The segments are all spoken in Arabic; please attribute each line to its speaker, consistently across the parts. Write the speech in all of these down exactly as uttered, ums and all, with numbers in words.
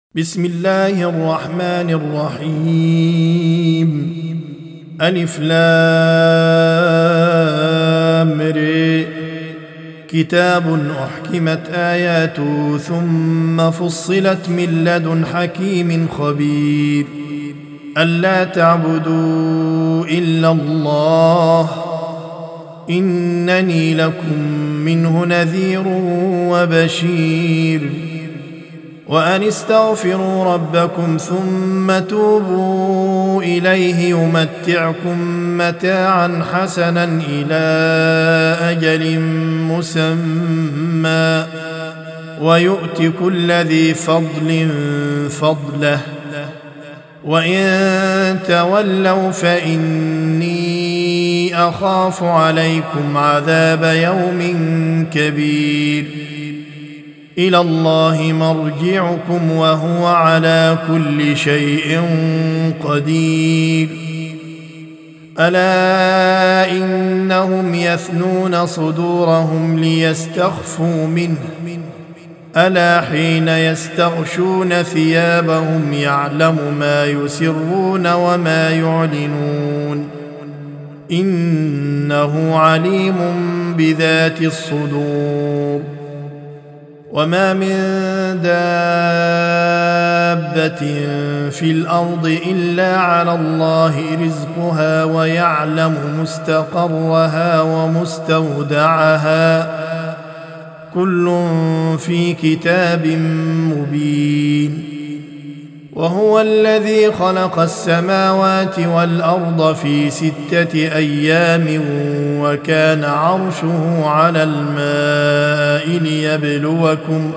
Speaker 1: بسم الله الرحمن الرحيم. ألف لام ر. كتاب أحكمت آياته ثم فصلت من لدن حكيم خبير. ألا تعبدوا إلا الله إنني لكم منه نذير وبشير. وأن استغفروا ربكم ثم توبوا إليه يمتعكم متاعا حسنا إلى أجل مسمى ويؤت كل ذي فضل فضله وإن تولوا فإني أخاف عليكم عذاب يوم كبير. إلى الله مرجعكم وهو على كل شيء قدير. ألا إنهم يثنون صدورهم ليستخفوا منه ألا حين يستغشون ثيابهم يعلم ما يسرون وما يعلنون إنه عليم بذات الصدور. وما من دابة في الأرض إلا على الله رزقها ويعلم مستقرها ومستودعها كل في كتاب مبين. وهو الذي خلق السماوات والأرض في ستة أيام وكان عرشه على الماء ليبلوكم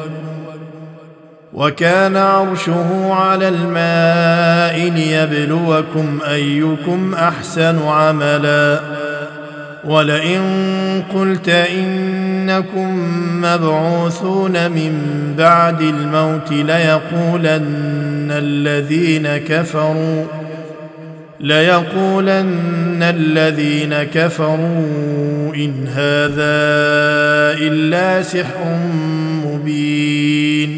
Speaker 1: وكان عرشه على الماء ليبلوكم أيكم أحسن عملا. ولئن قلت إنكم مبعوثون من بعد الموت ليقولن الذين كفروا ليقولن الذين كفروا إن هذا إلا سحر مبين.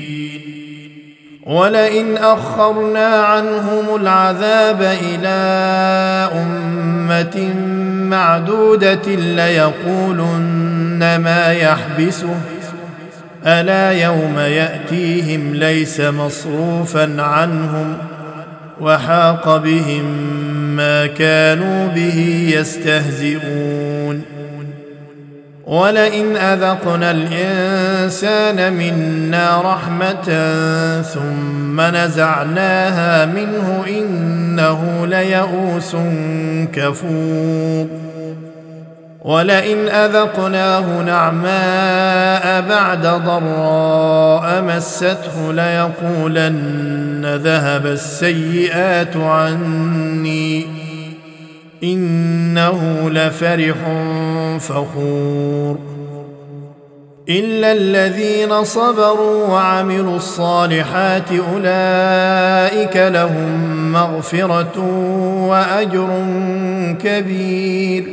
Speaker 1: ولئن أخرنا عنهم العذاب إلى أمة معدودة ليقولن ما يحبسه ألا يوم يأتيهم ليس مصروفا عنهم وحاق بهم ما كانوا به يستهزئون. ولئن أذقنا الإنسان منا رحمة ثم نزعناها منه إنه ليئوس كفور. ولئن أذقناه نعماء بعد ضراء مسته ليقولن ذهب السيئات عني إنه لفرح فخور. إلا الذين صبروا وعملوا الصالحات أولئك لهم مغفرة وأجر كبير.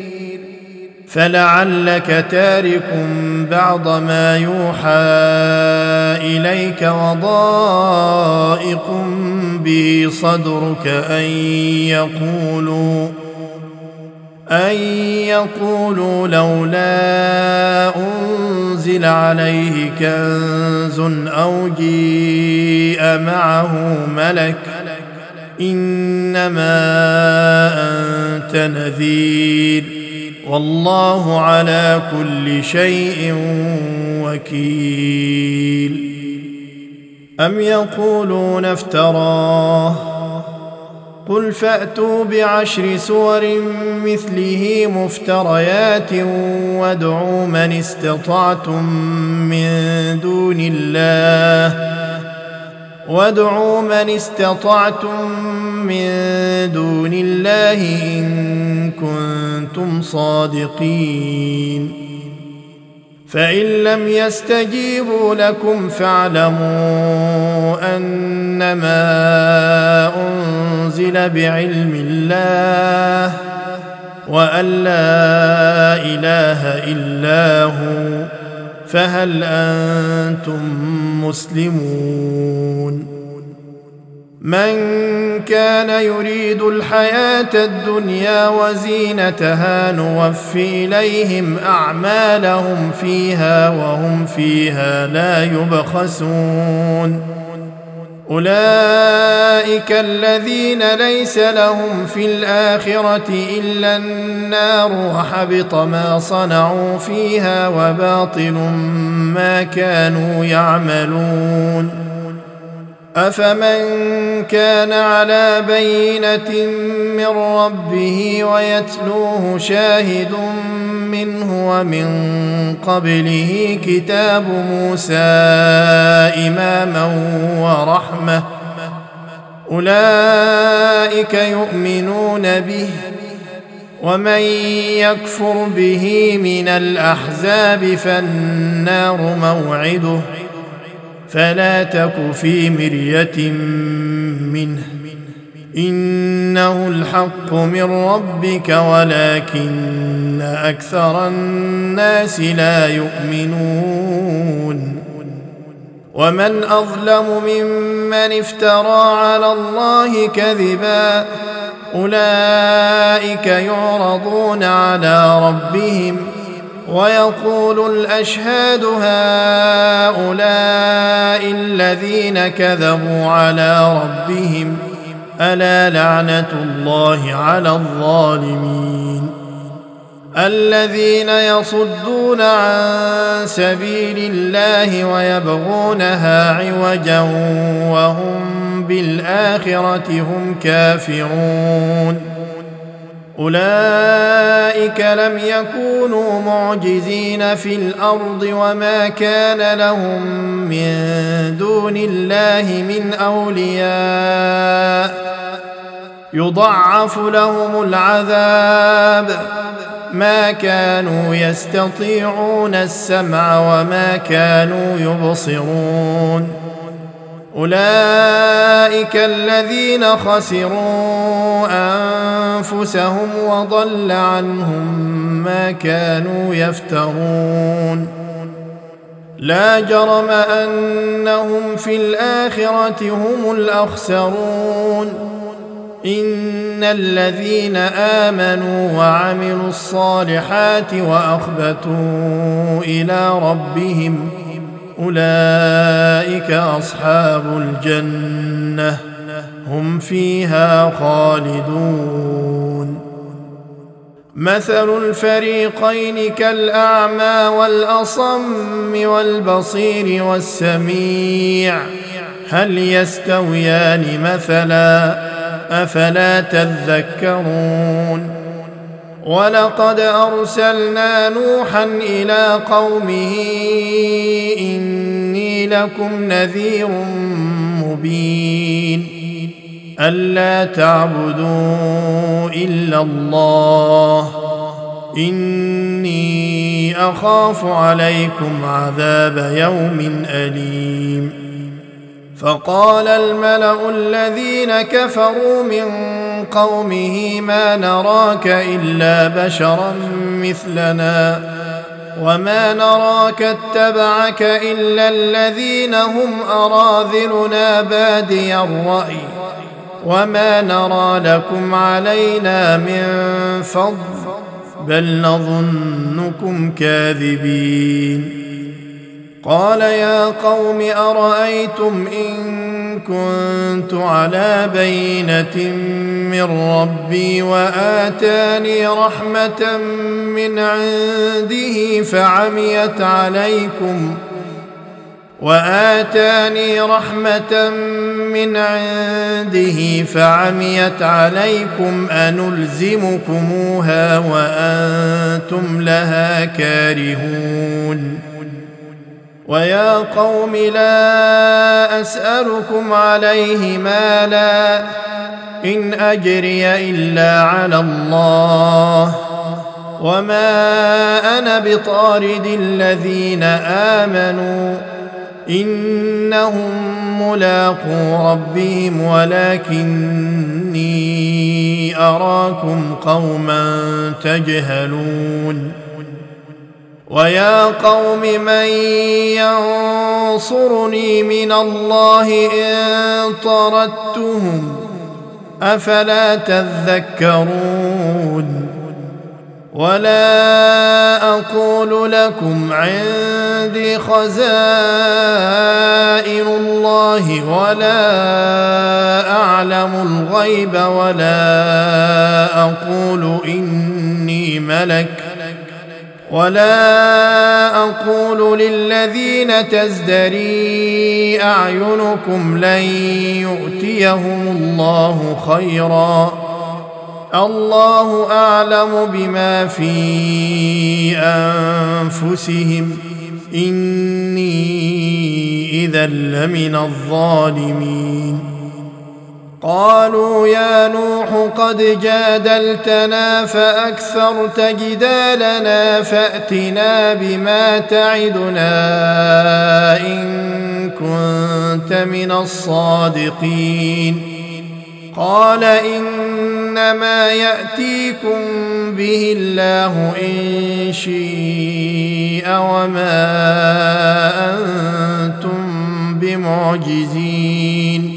Speaker 1: فلعلك تارك بعض ما يوحى إليك وضائق به صدرك أن يقولوا أن يقولوا لولا أنزل عليه كنز أو جيء معه ملك إنما أنت نذير والله على كل شيء وكيل. أم يقولون افتراه قل فأتوا بعشر سور مثله مفتريات وادعوا من استطعتم من دون الله وادعوا من استطعتم من دون الله إن كنتم صادقين. فإن لم يستجيبوا لكم فاعلموا أنما أنزل بعلم الله وأن لا إله إلا هو فهل أنتم مسلمون من كان يريد الحياة الدنيا وزينتها نوفي إليهم أعمالهم فيها وهم فيها لا يبخسون أولئك الذين ليس لهم في الآخرة إلا النار وحبط ما صنعوا فيها وباطل ما كانوا يعملون أفمن كان على بينة من ربه ويتلوه شاهد منه ومن قبله كتاب موسى إماما ورحمة أولئك يؤمنون به ومن يكفر به من الأحزاب فالنار موعده فلا تك في مرية منه إنه الحق من ربك ولكن أكثر الناس لا يؤمنون ومن أظلم ممن افترى على الله كذبا أولئك يعرضون على ربهم ويقول الأشهاد هؤلاء الذين كذبوا على ربهم ألا لعنة الله على الظالمين الذين يصدون عن سبيل الله ويبغونها عوجا وهم بالآخرة هم كافرون أولئك لم يكونوا معجزين في الأرض وما كان لهم من دون الله من أولياء يضاعف لهم العذاب ما كانوا يستطيعون السمع وما كانوا يبصرون أولئك الذين خسروا أنفسهم وضل عنهم ما كانوا يفترون لا جرم أنهم في الآخرة هم الأخسرون إن الذين آمنوا وعملوا الصالحات وأخبتوا إلى ربهم أولئك أصحاب الجنة هم فيها خالدون مثل الفريقين كالأعمى والأصم والبصير والسميع هل يستويان مثلا أفلا تذكرون ولقد أرسلنا نوحا إلى قومه إني لكم نذير مبين ألا تعبدوا إلا الله إني أخاف عليكم عذاب يوم أليم فقال الملأ الذين كفروا من قومه ما نراك إلا بشرا مثلنا وما نراك اتبعك إلا الذين هم أراذلنا بادي الرأي وما نرى لكم علينا من فضل بل نظنكم كاذبين قال يا قوم أرأيتم إن كنت على بينة من ربي وآتاني رحمة من عنده فعميت عليكم وآتاني رحمة من عنده فعميت عليكم أنلزمكموها وأنتم لها كارهون ويا قوم لا أسألكم عليه مالا إن أجري إلا على الله وما أنا بطارد الذين آمنوا إنهم ملاقو ربهم ولكني أراكم قوما تجهلون ويا قوم من ينصرني من الله إن طردتهم أفلا تذكرون ولا أقول لكم عندي خزائن الله ولا أعلم الغيب ولا أقول إني ملك ولا أقول للذين تزدري أعينكم لن يؤتيهم الله خيرا الله أعلم بما في أنفسهم إني إذا لمن الظالمين قالوا يا نوح قد جادلتنا فأكثرت جدالنا فأتنا بما تعدنا إن كنت من الصادقين قال إنما يأتيكم به الله إن شاء وما أنتم بمعجزين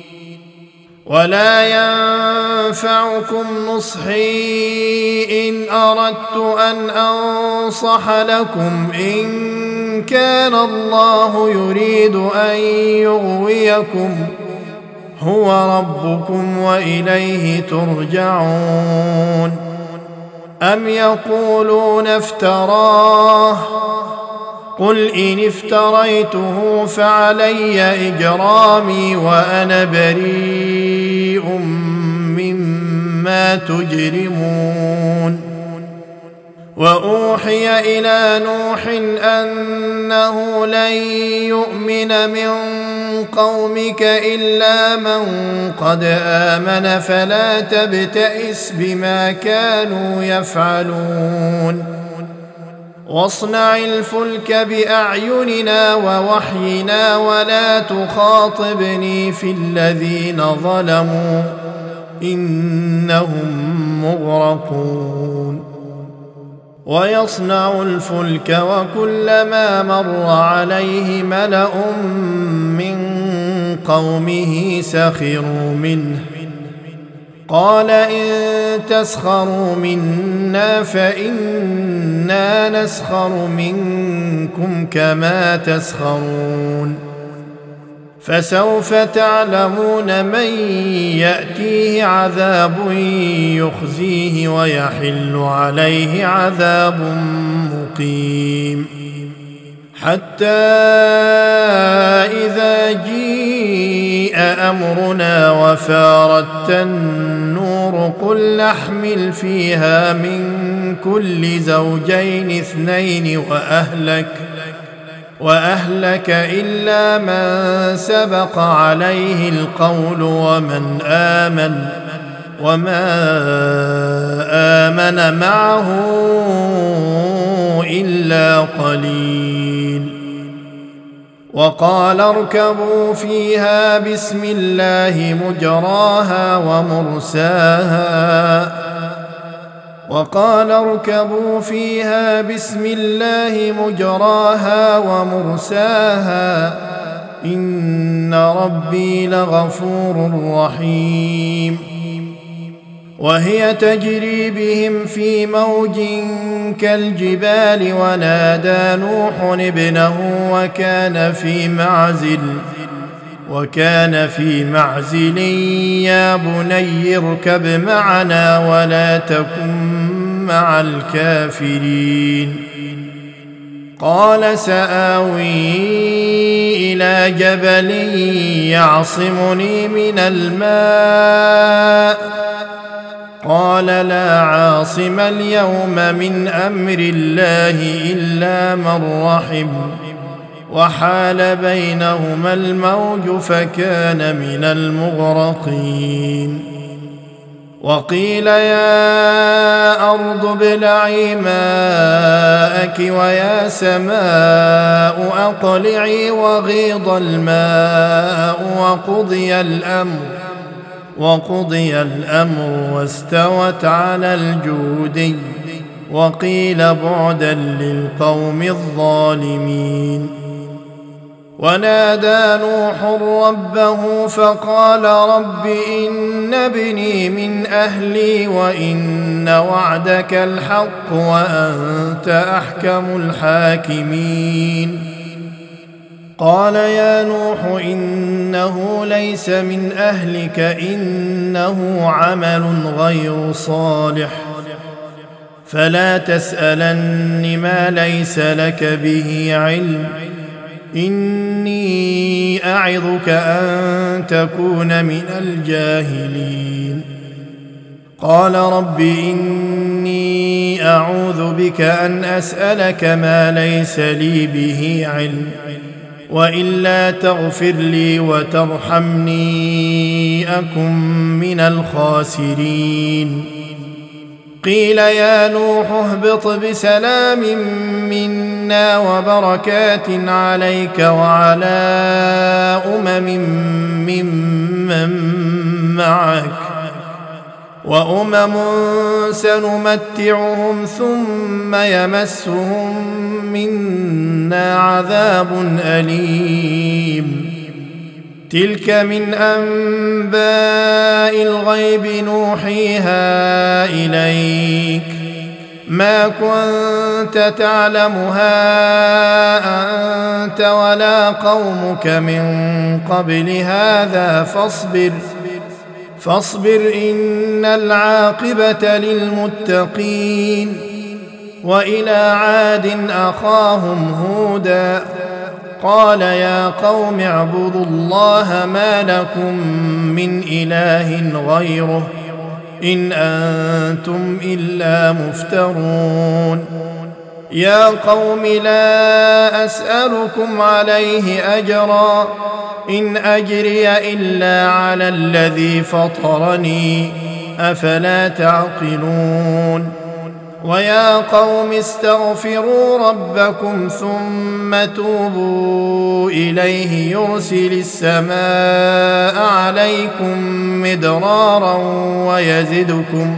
Speaker 1: ولا ينفعكم نصحي إن أردت أن أنصح لكم إن كان الله يريد أن يغويكم هو ربكم وإليه ترجعون أم يقولون افتراه قل إن افتريته فعلي إجرامي وأنا بريء مما تجرمون وأوحي إلى نوح أنه لن يؤمن من قومك إلا من قد آمن فلا تبتئس بما كانوا يفعلون واصنع الفلك بأعيننا ووحينا ولا تخاطبني في الذين ظلموا إنهم مغرقون ويصنع الفلك وكلما مر عليه ملأ من قومه سخروا منه قال إن تسخروا منا فإنا نسخر منكم كما تسخرون فسوف تعلمون من يأتيه عذاب يخزيه ويحل عليه عذاب مقيم حتى إذا جيء أمرنا وفارت النور قل نحمل فيها من كل زوجين اثنين وأهلك وأهلك إلا من سبق عليه القول ومن آمن وما آمن معه إلا قليل وقال اركبوا فيها بسم الله مجراها ومرساها وقال اركبوا فيها بسم الله مجراها ومرساها إن ربي لغفور رحيم وهي تجري بهم في موج كالجبال ونادى نوح ابنه وكان في معزل وكان في معزل يا بني اركب معنا ولا تكن مع الكافرين قال سآوي إلى جبل يعصمني من الماء قال لا عاصم اليوم من أمر الله إلا من رحم وحال بينهما الموج فكان من المغرقين وقيل يا أرض ابلعي ماءك ويا سماء أقلعي وغيض الماء وقضي الأمر وقضي الأمر واستوت على الجودي وقيل بعدا للقوم الظالمين. ونادى نوح ربه فقال رب إن ابني من أهلي وإن وعدك الحق وأنت أحكم الحاكمين. قال يا نوح إنه ليس من أهلك إنه عمل غير صالح فلا تسألن ما ليس لك به علم إني أعظك أن تكون من الجاهلين. قال رب إني أعوذ بك أن أسألك ما ليس لي به علم وإلا تغفر لي وترحمني أكن من الخاسرين. قيل يا نوح اهبط بسلام منا وبركات عليك وعلى أمم ممن معك وأمم سنمتعهم ثم يمسهم منا عذاب أليم. تلك من أنباء الغيب نوحيها إليك ما كنت تعلمها أنت ولا قومك من قبل هذا فاصبر فاصبر إن العاقبة للمتقين. وإلى عاد أخاهم هودا قال يا قوم اعبدوا الله ما لكم من إله غيره إن أنتم إلا مفترون. يا قوم لا أسألكم عليه أجرا إن أجري إلا على الذي فطرني أفلا تعقلون. ويا قوم استغفروا ربكم ثم توبوا إليه يرسل السماء عليكم مدرارا ويزدكم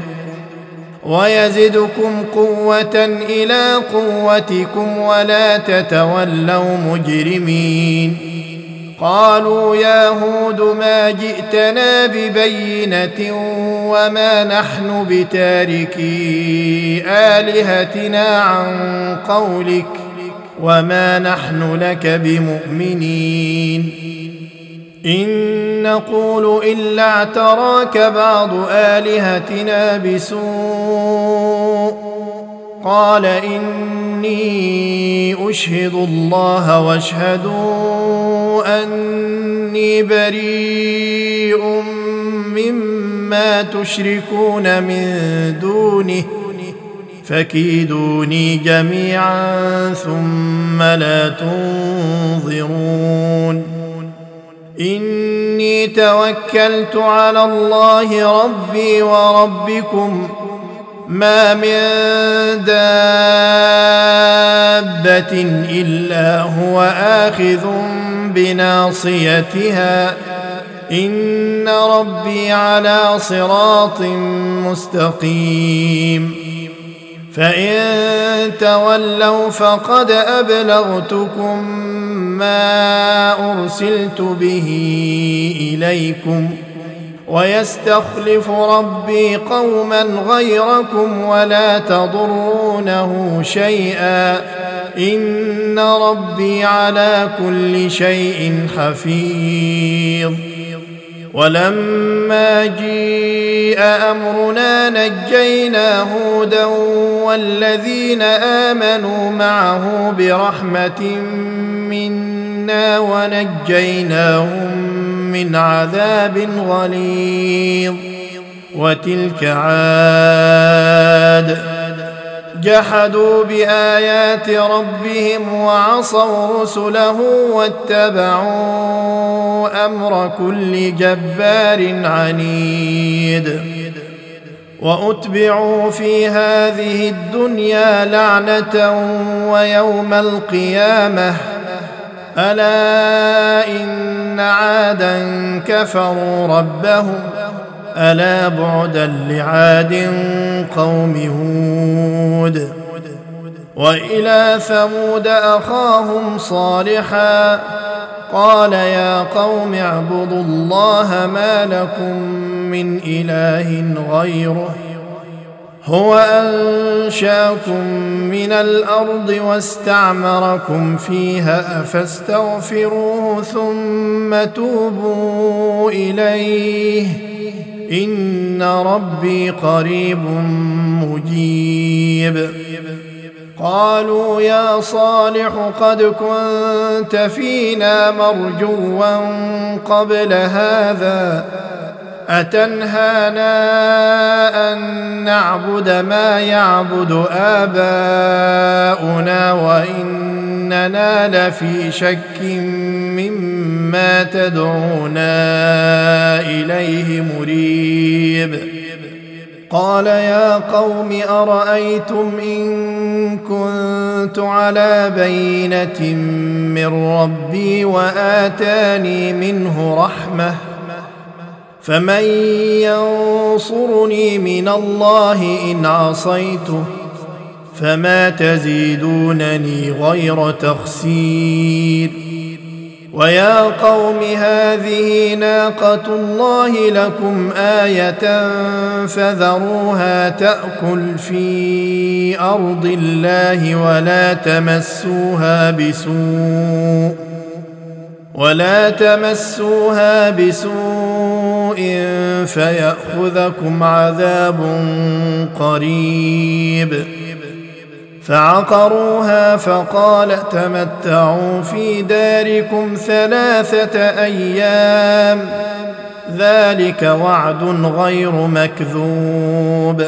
Speaker 1: ويزدكم قوة إلى قوتكم ولا تتولوا مجرمين. قالوا يا هود ما جئتنا ببينة وما نحن بتاركي آلهتنا عن قولك وما نحن لك بمؤمنين إن نقول إلا اعتراك بعض آلهتنا بسوء. قال إني أشهد الله واشهدوا أني بريء مما تشركون من دونه فكيدوني جميعا ثم لا تنظرون. إني توكلت على الله ربي وربكم ما من دابة إلا هو آخذ بناصيتها إن ربي على صراط مستقيم. فإن تولوا فقد أبلغتكم ما أرسلت به إليكم ويستخلف ربي قوما غيركم ولا تضرونه شيئا إن ربي على كل شيء حفيظ. ولما جيء أمرنا نجينا هودا والذين آمنوا معه برحمة منا ونجيناهم من عذاب غليظ. وتلك عاد جحدوا بآيات ربهم وعصوا رسله واتبعوا أمر كل جبار عنيد. وأتبعوا في هذه الدنيا لعنة ويوم القيامة ألا إن عادا كفروا ربهم ألا بعدا لعاد قوم هود. وإلى ثمود أخاهم صالحا قال يا قوم اعبدوا الله ما لكم من إله غيره هو أنشاكم من الأرض واستعمركم فيها فاستغفروه ثم توبوا إليه إن ربي قريب مجيب. قالوا يا صالح قد كنت فينا مرجوا قبل هذا أتنهانا أن نعبد ما يعبد آباؤنا وإننا لفي شك مما تدعونا إليه مريب. قال يا قوم أرأيتم إن كنت على بينة من ربي وآتاني منه رحمة فمن ينصرني من الله إن عصيته فما تزيدونني غير تخسير. ويا قوم هذه ناقة الله لكم آية فذروها تأكل في أرض الله ولا تمسوها بسوء ولا تمسوها بسوء فيأخذكم عذاب قريب. فعقروها فقال تمتعوا في داركم ثلاثة أيام ذلك وعد غير مكذوب.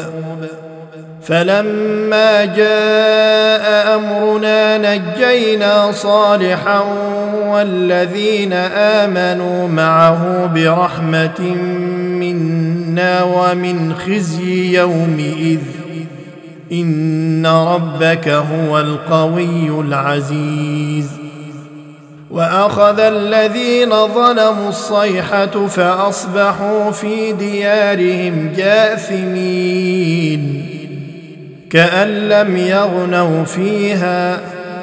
Speaker 1: فلما جاء أمرنا نجينا صالحا والذين آمنوا معه برحمة منا ومن خزي يومئذ إن ربك هو القوي العزيز. وأخذ الذين ظلموا الصيحة فأصبحوا في ديارهم جاثمين كأن لم يغنوا فيها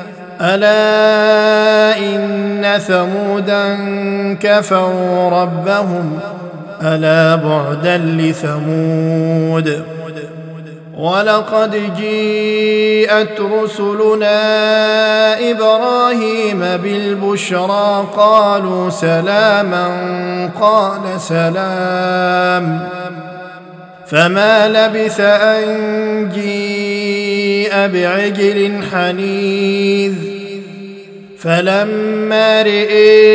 Speaker 1: ألا إن ثمودا كفروا ربهم ألا بعدا لثمود. ولقد جيءت رسلنا إبراهيم بالبشرى قالوا سلاما قال سلام فما لبث أن جيء بعجل حنيذ. فلما رئي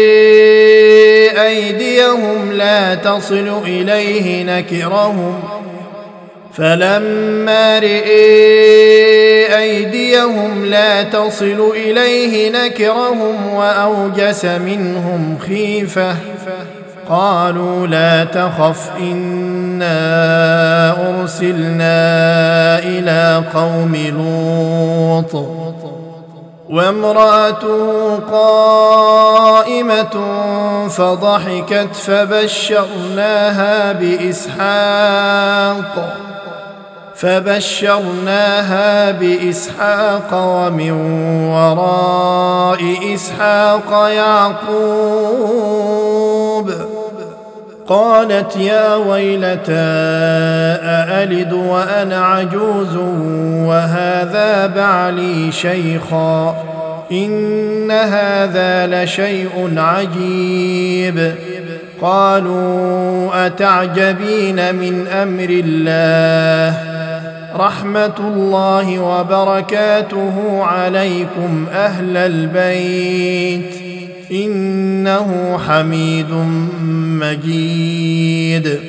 Speaker 1: أيديهم لا تصل إليه نكرهم فلما رئي أيديهم لا تصل إليه نكرهم وأوجس منهم خيفة قالوا لا تخف إنا أرسلنا إلى قوم لوط وامرأته قائمة فضحكت فبشرناها بإسحاق فبشرناها بإسحاق ومن وراء إسحاق يعقوب. قالت يا ويلتى أألد وأنا عجوز وهذا بعلي شيخا إن هذا لشيء عجيب. قالوا أتعجبين من أمر الله رحمة الله وبركاته عليكم أهل البيت إنه حميد مجيد.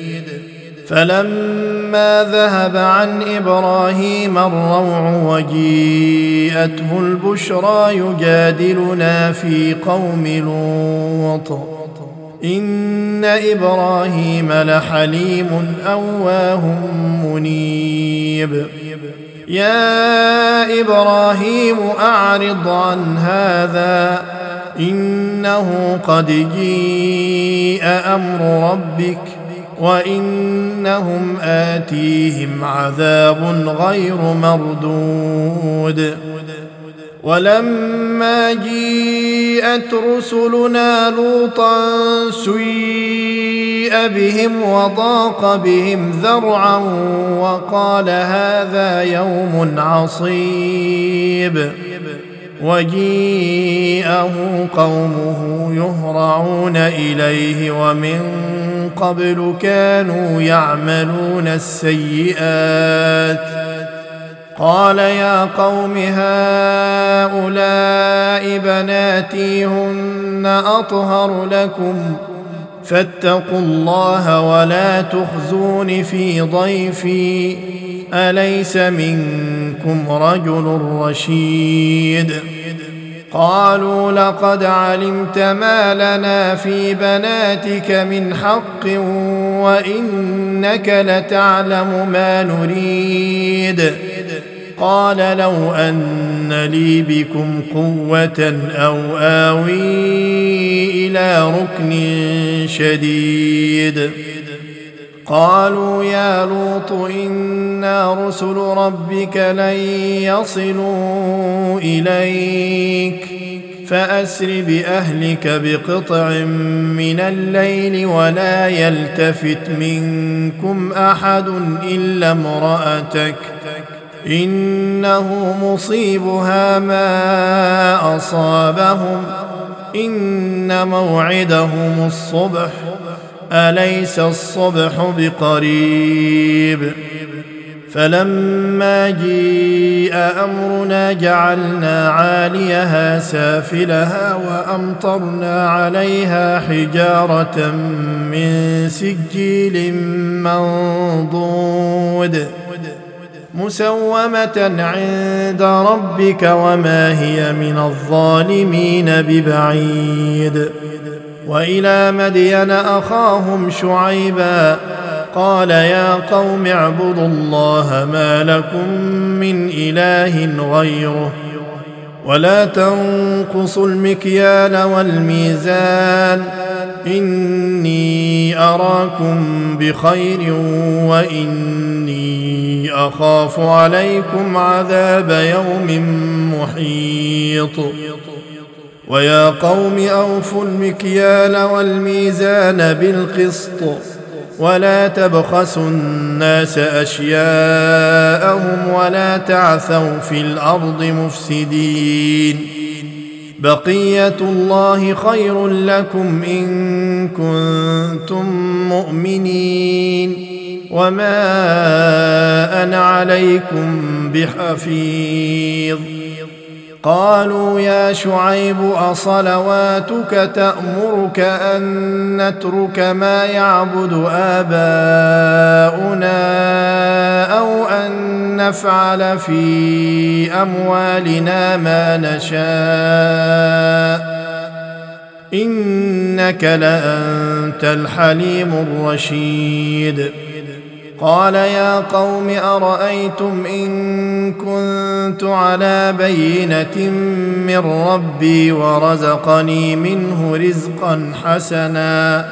Speaker 1: فلما ذهب عن إبراهيم الروع وجيءته البشرى يجادلنا في قوم لوط إن إبراهيم لحليم أواه منيب. يا إبراهيم أعرض عن هذا إنه قد جيء أمر ربك وإنهم آتيهم عذاب غير مردود ولما جيءت رسلنا لوطا سيء بهم وضاق بهم ذرعا وقال هذا يوم عصيب وجيءه قومه يهرعون إليه ومن قبل كانوا يعملون السيئات قال يا قوم هؤلاء بناتي هن أطهر لكم فاتقوا الله ولا تخزون في ضيفي أليس منكم رجل رشيد قالوا لقد علمت ما لنا في بناتك من حق وإنك لتعلم ما نريد قال لو أن لي بكم قوة أو آوي إلى ركن شديد قالوا يا لوط إنا رسل ربك لن يصلوا إليك فأسر بأهلك بقطع من الليل ولا يلتفت منكم أحد إلا امرأتك إنه مصيبها ما أصابهم إن موعدهم الصبح أليس الصبح بقريب فلما جيء أمرنا جعلنا عاليها سافلها وأمطرنا عليها حجارة من سجيل منضود مسومة عند ربك وما هي من الظالمين ببعيد وإلى مدين أخاهم شعيبا قال يا قوم اعبدوا الله ما لكم من إله غيره ولا تنقصوا المكيال والميزان إني أراكم بخير وإني أخاف عليكم عذاب يوم محيط ويا قوم أوفوا المكيال والميزان بالقسط ولا تبخسوا الناس أشياءهم ولا تعثوا في الأرض مفسدين بقية الله خير لكم إن كنتم مؤمنين وما أنا عليكم بحفيظ قالوا يا شعيب أصلواتك تأمرك أن نترك ما يعبد آباؤنا أو أن نفعل في أموالنا ما نشاء إنك لأنت الحليم الرشيد قال يا قوم أرأيتم إن كنت على بينة من ربي ورزقني منه رزقا حسنا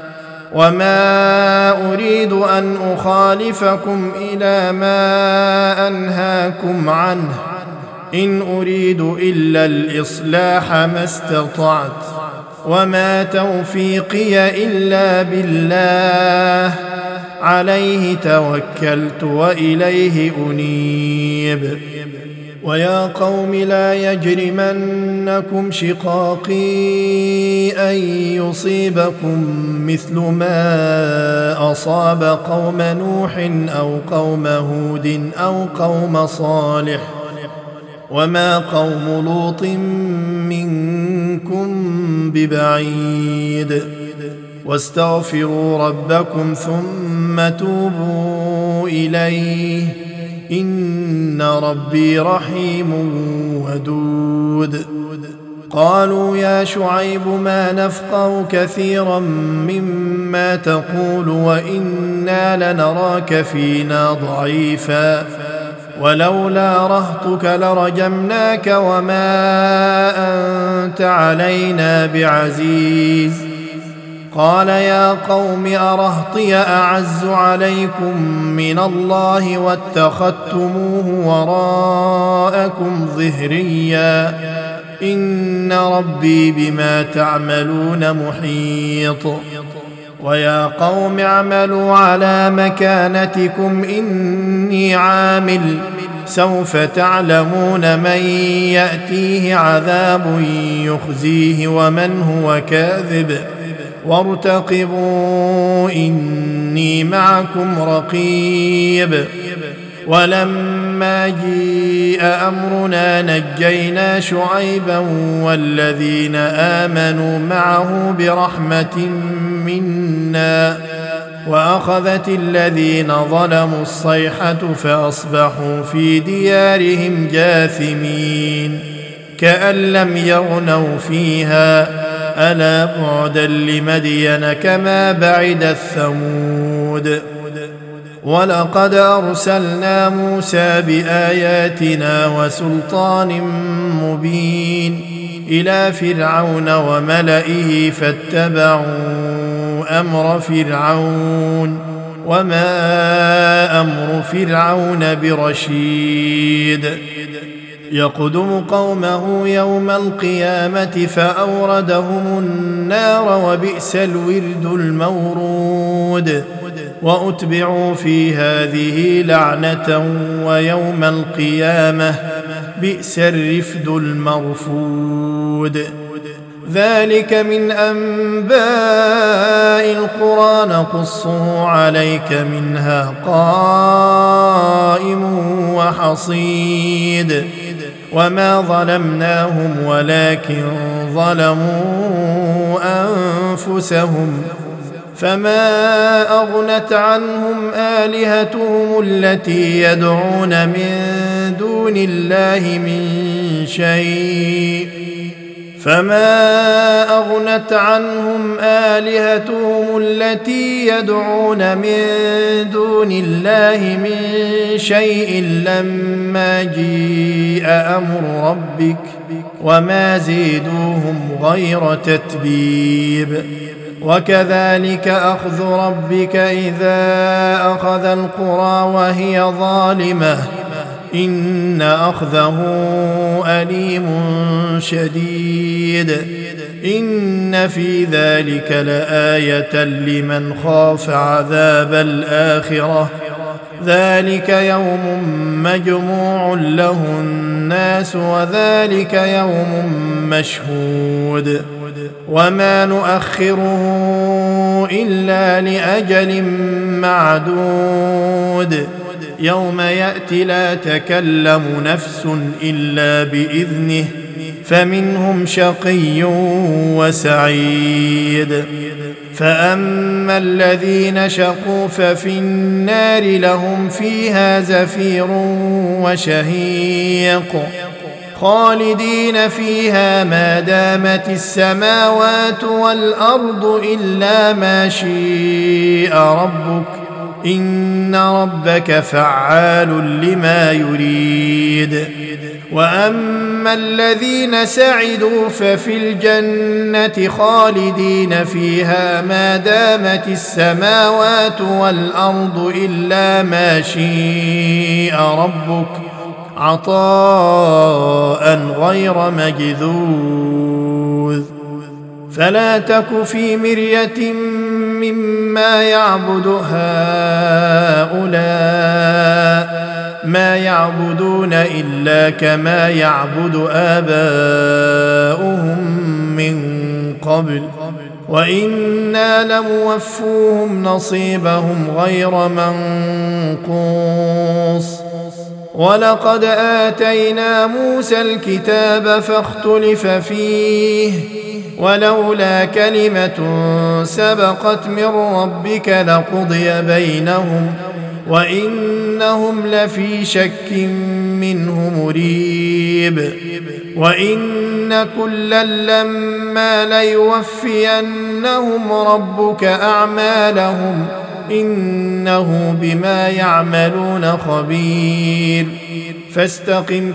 Speaker 1: وما أريد أن أخالفكم إلى ما أنهاكم عنه إن أريد إلا الإصلاح ما استطعت وما توفيقي إلا بالله عليه توكلت وإليه أنيب ويا قوم لا يجرمنكم شقاقي أن يصيبكم مثل ما أصاب قوم نوح أو قوم هود أو قوم صالح وما قوم لوط منكم ببعيد واستغفروا ربكم ثم توبوا إليه إن ربي رحيم ودود قالوا يا شعيب ما نفقه كثيرا مما تقول وإنا لنراك فينا ضعيفا ولولا رهطك لرجمناك وما أنت علينا بعزيز قال يا قوم أرهطي أعز عليكم من الله واتخذتموه وراءكم ظهريا إن ربي بما تعملون محيط ويا قوم اعملوا على مكانتكم إني عامل سوف تعلمون من يأتيه عذاب يخزيه ومن هو كاذب وارتقبوا إني معكم رقيب ولما جيء أمرنا نجينا شعيبا والذين آمنوا معه برحمة منا وأخذت الذين ظلموا الصيحة فأصبحوا في ديارهم جاثمين كأن لم يغنوا فيها ألا بعدا لمدين كما بعد الثمود ولقد أرسلنا موسى بآياتنا وسلطان مبين إلى فرعون وملئه فاتبعوا أمر فرعون وما أمر فرعون برشيد يقدم قومه يوم القيامة فأوردهم النار وبئس الورد المورود وأتبعوا في هذه لعنة ويوم القيامة بئس الرفد المرفود ذلك من أنباء القرى نقصه عليك منها قائم وحصيد وما ظلمناهم ولكن ظلموا أنفسهم فما أغنت عنهم آلهتهم التي يدعون من دون الله من شيء فما أغنت عنهم آلهتهم التي يدعون من دون الله من شيء لما جيء أمر ربك وما زيدوهم غير تتبيب وكذلك أخذ ربك إذا أخذ القرى وهي ظالمة إن أخذه أليم شديد إن في ذلك لآية لمن خاف عذاب الآخرة ذلك يوم مجموع له الناس وذلك يوم مشهود وما نؤخره إلا لأجل معدود يوم يأتي لا تكلم نفس إلا بإذنه فمنهم شقي وسعيد فأما الذين شقوا ففي النار لهم فيها زفير وشهيق خالدين فيها ما دامت السماوات والأرض إلا ما شاء ربك إن ربك فعال لما يريد وأما الذين سعدوا ففي الجنة خالدين فيها ما دامت السماوات والأرض إلا ما شاء ربك عطاء غير مجذوذ فلا تك في مرية مما يعبد هؤلاء ما يعبدون إلا كما يعبد آباؤهم من قبل وإنا لموفوهم نصيبهم غير منقوص ولقد آتينا موسى الكتاب فاختلف فيه ولولا كلمة سبقت من ربك لقضي بينهم وإنهم لفي شك منه مريب وإن كلا لما ليوفينهم ربك أعمالهم إنه بما يعملون خبير فاستقم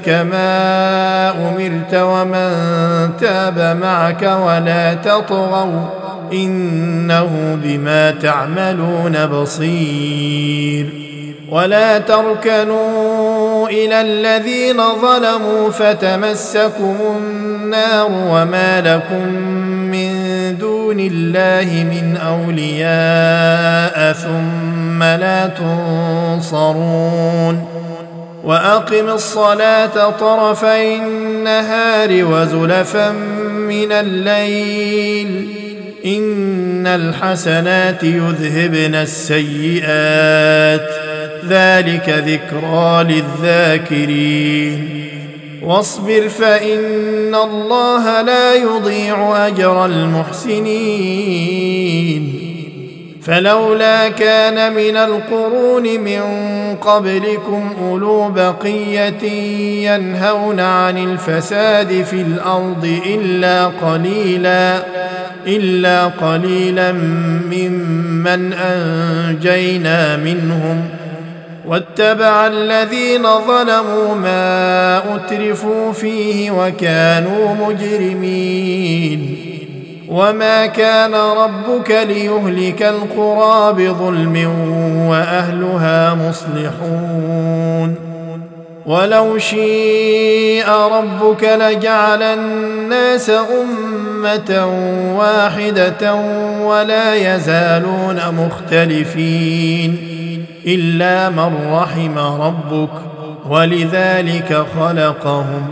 Speaker 1: كما أمرت ومن تاب معك ولا تطغوا إنه بما تعملون بصير. ولا تركنوا إلى الذين ظلموا فتمسكم النار وما لكم من دون الله من أولياء ثم لا تنصرون. وأقم الصلاة طرفي النهار وزلفا من الليل إن الحسنات يذهبن السيئات ذلك ذكرى للذاكرين. واصبر فإن الله لا يضيع أجر المحسنين. فلولا كان من القرون من قبلكم أولو بقية ينهون عن الفساد في الأرض إلا قليلا إلا قليلا ممن أنجينا منهم واتبع الذين ظلموا ما أترفوا فيه وكانوا مجرمين. وما كان ربك ليهلك القرى بظلم وأهلها مصلحون. ولو شيء ربك لجعل الناس أمة واحدة ولا يزالون مختلفين إلا من رحم ربك ولذلك خلقهم.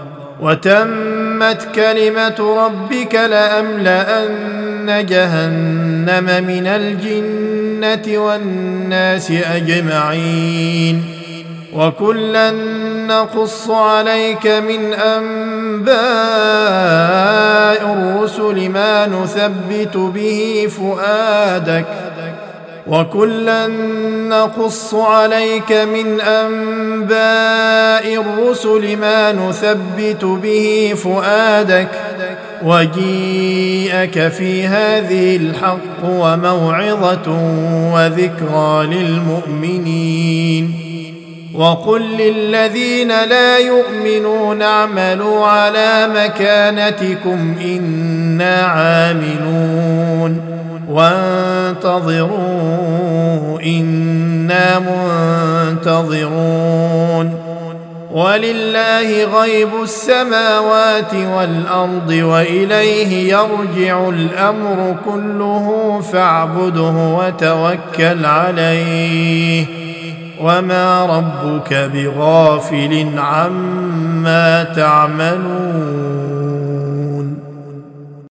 Speaker 1: وتمت كلمة ربك لأملأن جهنم من الجنة والناس أجمعين. وكلا نقص عليك من أنباء الرسل ما نثبت به فؤادك وكلا نقص عليك من أنباء الرسل ما نثبت به فؤادك وجيءك في هذه الحق وموعظة وذكرى للمؤمنين. وقل للذين لا يؤمنون اعملوا على مكانتكم إنا عاملون وانتظروا إنا منتظرون. ولله غيب السماوات والأرض وإليه يرجع الأمر كله فاعبده وتوكل عليه وما ربك بغافل عما تعملون.